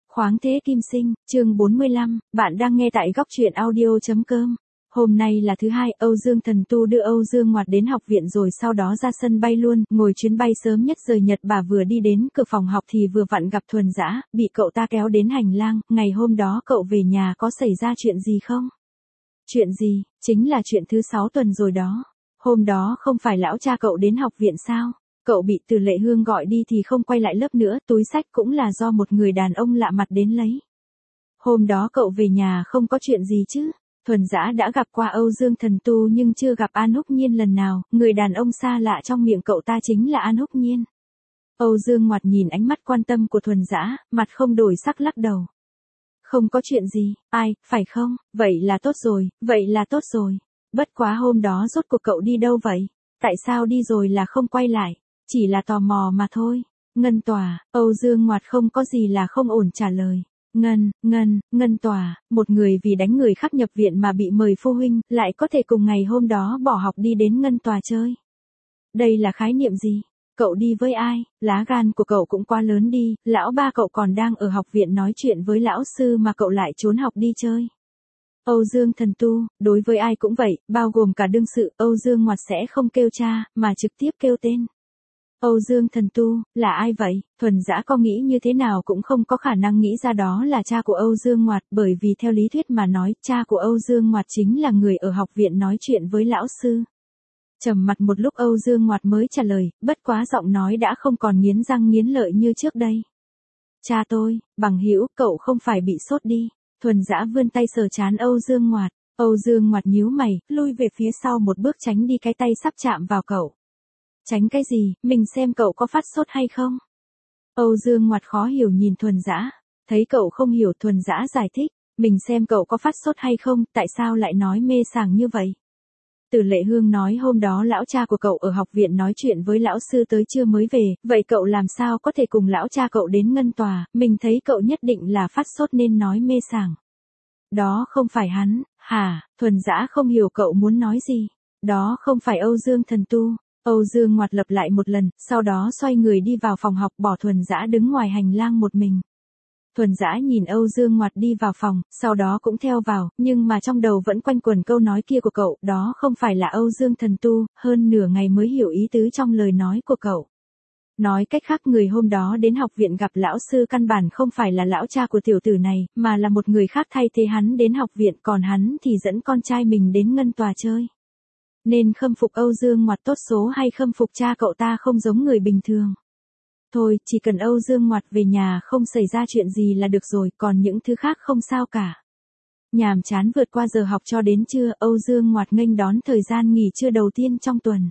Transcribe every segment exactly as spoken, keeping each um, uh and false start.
Khoáng thế kim sinh, chương bốn mươi lăm, bạn đang nghe tại góc truyện audio.com. Hôm nay là thứ hai, Âu Dương Thần Tu đưa Âu Dương Ngoạt đến học viện rồi sau đó ra sân bay luôn, ngồi chuyến bay sớm nhất rời Nhật. Bà vừa đi đến cửa phòng học thì vừa vặn gặp Thuần Dã, bị cậu ta kéo đến hành lang. Ngày hôm đó cậu về nhà có xảy ra chuyện gì không? Chuyện gì? Chính là chuyện thứ sáu tuần rồi đó. Hôm đó không phải lão cha cậu đến học viện sao? Cậu bị Từ Lệ Hương gọi đi thì không quay lại lớp nữa, túi xách cũng là do một người đàn ông lạ mặt đến lấy. Hôm đó cậu về nhà không có chuyện gì chứ? Thuần Dã đã gặp qua Âu Dương Thần Tu nhưng chưa gặp An Húc Nhiên lần nào, người đàn ông xa lạ trong miệng cậu ta chính là An Húc Nhiên. Âu Dương Ngoạt nhìn ánh mắt quan tâm của Thuần Dã, mặt không đổi sắc lắc đầu. Không có chuyện gì, ai, phải không? Vậy là tốt rồi, vậy là tốt rồi. Bất quá hôm đó rốt cuộc cậu đi đâu vậy? Tại sao đi rồi là không quay lại? Chỉ là tò mò mà thôi. Ngân Tòa, Âu Dương Ngoạt không có gì là không ổn trả lời. Ngân, Ngân, Ngân Tòa, một người vì đánh người khác nhập viện mà bị mời phu huynh, lại có thể cùng ngày hôm đó bỏ học đi đến Ngân Tòa chơi. Đây là khái niệm gì? Cậu đi với ai? Lá gan của cậu cũng quá lớn đi, lão ba cậu còn đang ở học viện nói chuyện với lão sư mà cậu lại trốn học đi chơi. Âu Dương Thần Tu, đối với ai cũng vậy, bao gồm cả đương sự, Âu Dương Ngoạt sẽ không kêu cha, mà trực tiếp kêu tên. Âu Dương Thần Tu, là ai vậy? Thuần Dã có nghĩ như thế nào cũng không có khả năng nghĩ ra đó là cha của Âu Dương Ngoạt, bởi vì theo lý thuyết mà nói, cha của Âu Dương Ngoạt chính là người ở học viện nói chuyện với lão sư. Trầm mặt một lúc Âu Dương Ngoạt mới trả lời, bất quá giọng nói đã không còn nghiến răng nghiến lợi như trước đây. Cha tôi, bằng hữu, cậu không phải bị sốt đi. Thuần Dã vươn tay sờ trán Âu Dương Ngoạt. Âu Dương Ngoạt nhíu mày, lui về phía sau một bước tránh đi cái tay sắp chạm vào cậu. Tránh cái gì, mình xem cậu có phát sốt hay không? Âu Dương Ngoạt khó hiểu nhìn Thuần Dã. Thấy cậu không hiểu, Thuần Dã giải thích. Mình xem cậu có phát sốt hay không, tại sao lại nói mê sảng như vậy? Từ Lệ Hương nói hôm đó lão cha của cậu ở học viện nói chuyện với lão sư tới trưa mới về, vậy cậu làm sao có thể cùng lão cha cậu đến Ngân Tòa, mình thấy cậu nhất định là phát sốt nên nói mê sảng. Đó không phải hắn, hả? Thuần Dã không hiểu cậu muốn nói gì. Đó không phải Âu Dương Thần Tu. Âu Dương Ngoạt lặp lại một lần, sau đó xoay người đi vào phòng học, bỏ Thuần Dã đứng ngoài hành lang một mình. Thuần Dã nhìn Âu Dương Ngoạt đi vào phòng, sau đó cũng theo vào, nhưng mà trong đầu vẫn quanh quẩn câu nói kia của cậu, đó không phải là Âu Dương Thần Tu, hơn nửa ngày mới hiểu ý tứ trong lời nói của cậu. Nói cách khác, người hôm đó đến học viện gặp lão sư căn bản không phải là lão cha của tiểu tử này, mà là một người khác thay thế hắn đến học viện, còn hắn thì dẫn con trai mình đến Ngân Tòa chơi. Nên khâm phục Âu Dương Ngoạt tốt số hay khâm phục cha cậu ta không giống người bình thường. Thôi, chỉ cần Âu Dương Ngoạt về nhà không xảy ra chuyện gì là được rồi, còn những thứ khác không sao cả. Nhàm chán vượt qua giờ học cho đến trưa, Âu Dương Ngoạt nghênh đón thời gian nghỉ trưa đầu tiên trong tuần.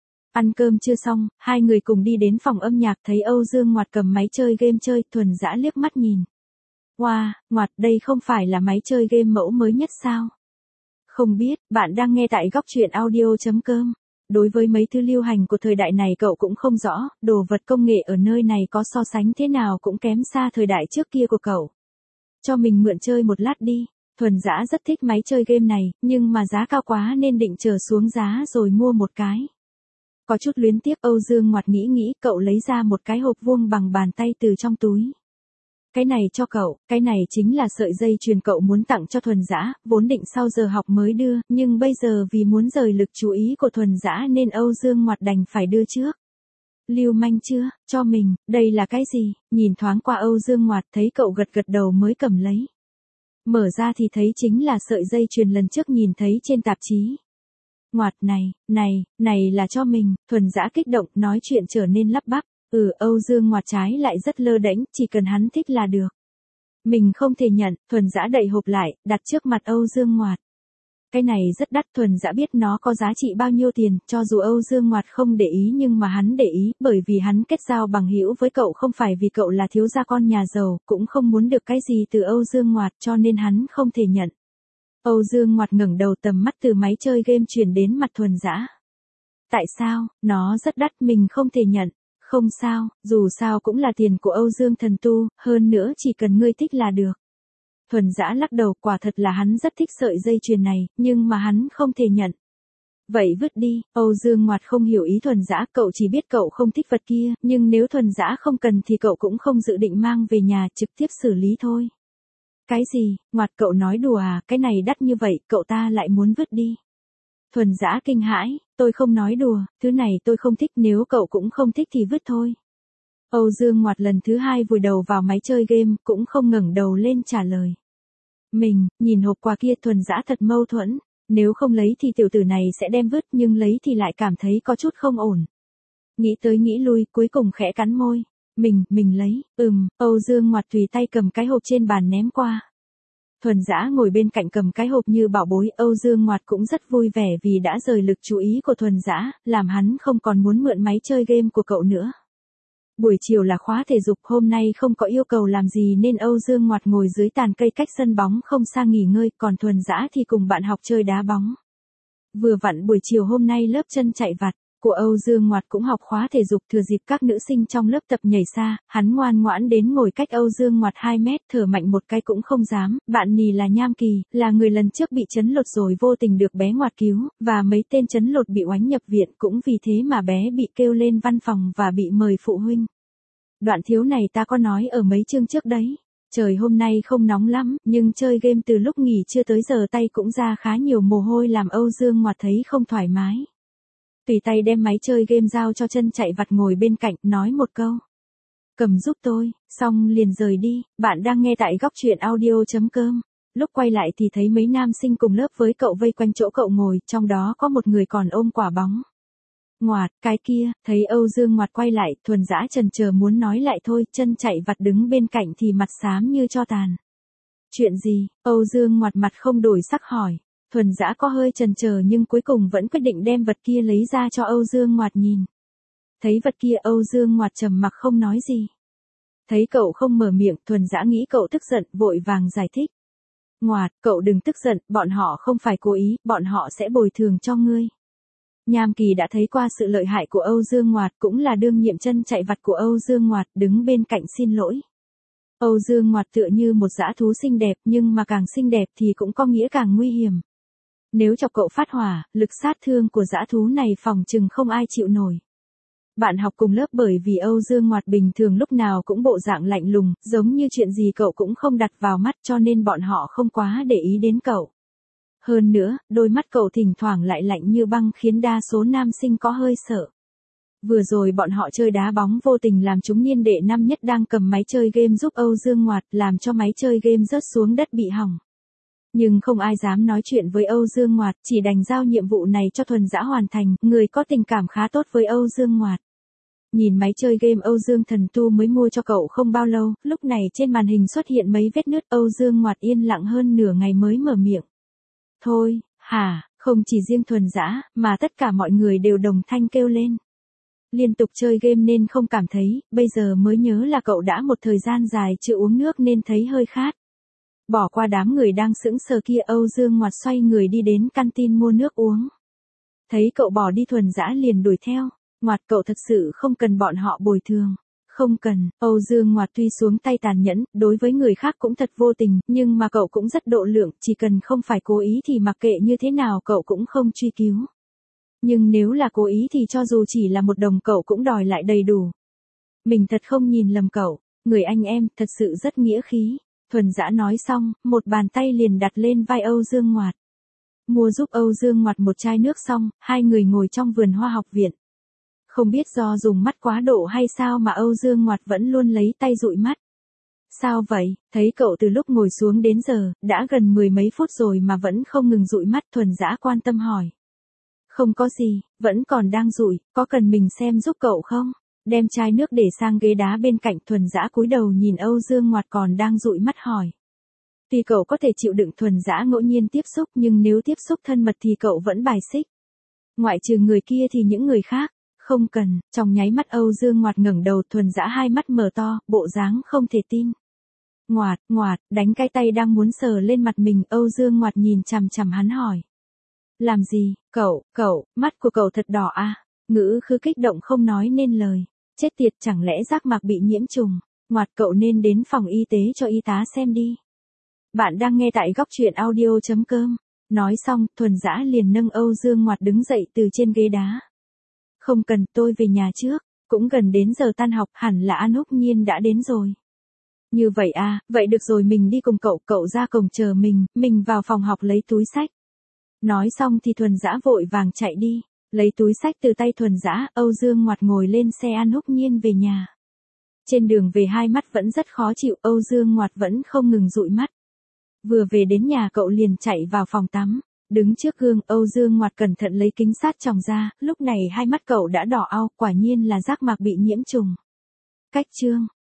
Ăn cơm chưa xong, hai người cùng đi đến phòng âm nhạc, thấy Âu Dương Ngoạt cầm máy chơi game chơi, Thuần Dã liếc mắt nhìn. Wow, Ngoạt, đây không phải là máy chơi game mẫu mới nhất sao? Không biết, bạn đang nghe tại góc truyện audio.com. Đối với mấy thứ lưu hành của thời đại này cậu cũng không rõ, đồ vật công nghệ ở nơi này có so sánh thế nào cũng kém xa thời đại trước kia của cậu. Cho mình mượn chơi một lát đi. Thuần Dã rất thích máy chơi game này, nhưng mà giá cao quá nên định chờ xuống giá rồi mua một cái. Có chút luyến tiếc, Âu Dương Ngoạt nghĩ nghĩ, cậu lấy ra một cái hộp vuông bằng bàn tay từ trong túi. Cái này cho cậu, cái này chính là sợi dây chuyền cậu muốn tặng cho Thuần Dã, vốn định sau giờ học mới đưa, nhưng bây giờ vì muốn rời lực chú ý của Thuần Dã nên Âu Dương Ngoạt đành phải đưa trước. Lưu manh chưa, cho mình, đây là cái gì? Nhìn thoáng qua Âu Dương Ngoạt thấy cậu gật gật đầu mới cầm lấy. Mở ra thì thấy chính là sợi dây chuyền lần trước nhìn thấy trên tạp chí. Ngoạt này, này, này là cho mình. Thuần Dã kích động, nói chuyện trở nên lắp bắp. Ừ, Âu Dương Ngoạt trái lại rất lơ đễnh, chỉ cần hắn thích là được. Mình không thể nhận. Thuần Dã đậy hộp lại, đặt trước mặt Âu Dương Ngoạt. Cái này rất đắt, Thuần Dã biết nó có giá trị bao nhiêu tiền, cho dù Âu Dương Ngoạt không để ý nhưng mà hắn để ý, bởi vì hắn kết giao bằng hữu với cậu không phải vì cậu là thiếu gia con nhà giàu, cũng không muốn được cái gì từ Âu Dương Ngoạt cho nên hắn không thể nhận. Âu Dương Ngoạt ngẩng đầu, tầm mắt từ máy chơi game chuyển đến mặt Thuần Dã. Tại sao, nó rất đắt, mình không thể nhận. Không sao, dù sao cũng là tiền của Âu Dương Thần Tu, hơn nữa chỉ cần ngươi thích là được. Thuần Dã lắc đầu, quả thật là hắn rất thích sợi dây chuyền này, nhưng mà hắn không thể nhận. Vậy vứt đi, Âu Dương Ngoạt không hiểu ý Thuần Dã, cậu chỉ biết cậu không thích vật kia, nhưng nếu Thuần Dã không cần thì cậu cũng không dự định mang về nhà, trực tiếp xử lý thôi. Cái gì, Ngoạt cậu nói đùa à, cái này đắt như vậy, cậu ta lại muốn vứt đi. Thuần Dã kinh hãi, tôi không nói đùa, thứ này tôi không thích, nếu cậu cũng không thích thì vứt thôi. Âu Dương Ngoạt lần thứ hai vùi đầu vào máy chơi game, cũng không ngẩng đầu lên trả lời. Mình, nhìn hộp quà kia Thuần Dã thật mâu thuẫn, nếu không lấy thì tiểu tử này sẽ đem vứt, nhưng lấy thì lại cảm thấy có chút không ổn. Nghĩ tới nghĩ lui, cuối cùng khẽ cắn môi. Mình, mình lấy, ừm, Âu Dương Ngoạt tùy tay cầm cái hộp trên bàn ném qua. Thuần Dã ngồi bên cạnh cầm cái hộp như bảo bối, Âu Dương Ngoạt cũng rất vui vẻ vì đã rời lực chú ý của Thuần Dã, làm hắn không còn muốn mượn máy chơi game của cậu nữa. Buổi chiều là khóa thể dục, hôm nay không có yêu cầu làm gì nên Âu Dương Ngoạt ngồi dưới tàn cây cách sân bóng không xa nghỉ ngơi, còn Thuần Dã thì cùng bạn học chơi đá bóng. Vừa vặn buổi chiều hôm nay lớp chân chạy vặt của Âu Dương Ngoạt cũng học khóa thể dục, thừa dịp các nữ sinh trong lớp tập nhảy xa, hắn ngoan ngoãn đến ngồi cách Âu Dương Ngoạt hai mét, thở mạnh một cái cũng không dám. Bạn nì là Nham Kỳ, là người lần trước bị chấn lột rồi vô tình được bé Ngoạt cứu, và mấy tên chấn lột bị oánh nhập viện, cũng vì thế mà bé bị kêu lên văn phòng và bị mời phụ huynh. Đoạn thiếu này ta có nói ở mấy chương trước đấy. Trời hôm nay không nóng lắm, nhưng chơi game từ lúc nghỉ trưa tới giờ tay cũng ra khá nhiều mồ hôi làm Âu Dương Ngoạt thấy không thoải mái. Tùy tay đem máy chơi game giao cho chân chạy vặt ngồi bên cạnh, nói một câu. Cầm giúp tôi, xong liền rời đi. Bạn đang nghe tại góc truyện audio.com. Lúc quay lại thì thấy mấy nam sinh cùng lớp với cậu vây quanh chỗ cậu ngồi, trong đó có một người còn ôm quả bóng. Ngoạt, cái kia, thấy Âu Dương Ngoạt quay lại, Thuần Dã chần chờ muốn nói lại thôi, chân chạy vặt đứng bên cạnh thì mặt xám như tro tàn. Chuyện gì? Âu Dương Ngoạt mặt không đổi sắc hỏi. Thuần Dã có hơi chần chờ nhưng cuối cùng vẫn quyết định đem vật kia lấy ra cho Âu Dương Ngoạt nhìn. Thấy vật kia Âu Dương Ngoạt trầm mặc không nói gì. Thấy cậu không mở miệng, Thuần Dã nghĩ cậu tức giận, vội vàng giải thích. Ngoạt, cậu đừng tức giận, bọn họ không phải cố ý, bọn họ sẽ bồi thường cho ngươi. Nham Kỳ đã thấy qua sự lợi hại của Âu Dương Ngoạt, cũng là đương nhiệm chân chạy vặt của Âu Dương Ngoạt, đứng bên cạnh xin lỗi. Âu Dương Ngoạt tựa như một dã thú xinh đẹp, nhưng mà càng xinh đẹp thì cũng có nghĩa càng nguy hiểm. Nếu chọc cậu phát hỏa, lực sát thương của dã thú này phòng chừng không ai chịu nổi. Bạn học cùng lớp bởi vì Âu Dương Ngoạt bình thường lúc nào cũng bộ dạng lạnh lùng, giống như chuyện gì cậu cũng không đặt vào mắt, cho nên bọn họ không quá để ý đến cậu. Hơn nữa, đôi mắt cậu thỉnh thoảng lại lạnh như băng khiến đa số nam sinh có hơi sợ. Vừa rồi bọn họ chơi đá bóng vô tình làm chúng niên đệ năm nhất đang cầm máy chơi game giúp Âu Dương Ngoạt, làm cho máy chơi game rớt xuống đất bị hỏng. Nhưng không ai dám nói chuyện với Âu Dương Ngoạt, chỉ đành giao nhiệm vụ này cho Thuần Dã hoàn thành, người có tình cảm khá tốt với Âu Dương Ngoạt. Nhìn máy chơi game Âu Dương Thần Tu mới mua cho cậu không bao lâu, lúc này trên màn hình xuất hiện mấy vết nứt, Âu Dương Ngoạt yên lặng hơn nửa ngày mới mở miệng. Thôi, hả, không chỉ riêng Thuần Dã, mà tất cả mọi người đều đồng thanh kêu lên. Liên tục chơi game nên không cảm thấy, bây giờ mới nhớ là cậu đã một thời gian dài chưa uống nước nên thấy hơi khát. Bỏ qua đám người đang sững sờ kia, Âu Dương Ngoạt xoay người đi đến canteen mua nước uống. Thấy cậu bỏ đi Thuần Dã liền đuổi theo. Ngoạt, cậu thật sự không cần bọn họ bồi thường. Không cần, Âu Dương Ngoạt tuy xuống tay tàn nhẫn, đối với người khác cũng thật vô tình, nhưng mà cậu cũng rất độ lượng, chỉ cần không phải cố ý thì mặc kệ như thế nào cậu cũng không truy cứu. Nhưng nếu là cố ý thì cho dù chỉ là một đồng cậu cũng đòi lại đầy đủ. Mình thật không nhìn lầm cậu, người anh em thật sự rất nghĩa khí. Thuần Dã nói xong, một bàn tay liền đặt lên vai Âu Dương Ngoạt. Mua giúp Âu Dương Ngoạt một chai nước xong, hai người ngồi trong vườn hoa học viện. Không biết do dùng mắt quá độ hay sao mà Âu Dương Ngoạt vẫn luôn lấy tay dụi mắt. Sao vậy, thấy cậu từ lúc ngồi xuống đến giờ, đã gần mười mấy phút rồi mà vẫn không ngừng dụi mắt, Thuần Dã quan tâm hỏi. Không có gì, vẫn còn đang dụi, có cần mình xem giúp cậu không? Đem chai nước để sang ghế đá bên cạnh, Thuần Dã cúi đầu nhìn Âu Dương Ngoạt còn đang dụi mắt hỏi. Tuy cậu có thể chịu đựng Thuần Dã ngẫu nhiên tiếp xúc nhưng nếu tiếp xúc thân mật thì cậu vẫn bài xích. Ngoại trừ người kia thì những người khác, không cần. Trong nháy mắt Âu Dương Ngoạt ngẩng đầu, Thuần Dã hai mắt mở to, bộ dáng không thể tin. Ngoạt, Ngoạt, đánh cái tay đang muốn sờ lên mặt mình, Âu Dương Ngoạt nhìn chằm chằm hắn hỏi. Làm gì, cậu, cậu, mắt của cậu thật đỏ à? Ngữ khứ kích động không nói nên lời. Chết tiệt, chẳng lẽ giác mạc bị nhiễm trùng? Ngoạt, cậu nên đến phòng y tế cho y tá xem đi. Bạn đang nghe tại góc truyện audio.com. Nói xong, Thuần Dã liền nâng Âu Dương Ngoạt đứng dậy từ trên ghế đá. Không cần, tôi về nhà trước, cũng gần đến giờ tan học, hẳn là An Húc Nhiên đã đến rồi. Như vậy à, vậy được rồi, mình đi cùng cậu, cậu ra cổng chờ mình, mình vào phòng học lấy túi xách. Nói xong thì Thuần Dã vội vàng chạy đi, lấy túi xách từ tay Thuần Dã, Âu Dương Ngoạt ngồi lên xe An Húc Nhiên về nhà. Trên đường về hai mắt vẫn rất khó chịu, Âu Dương Ngoạt vẫn không ngừng dụi mắt. Vừa về đến nhà cậu liền chạy vào phòng tắm, đứng trước gương, Âu Dương Ngoạt cẩn thận lấy kính sát tròng ra, lúc này hai mắt cậu đã đỏ au, quả nhiên là giác mạc bị nhiễm trùng. Cách chương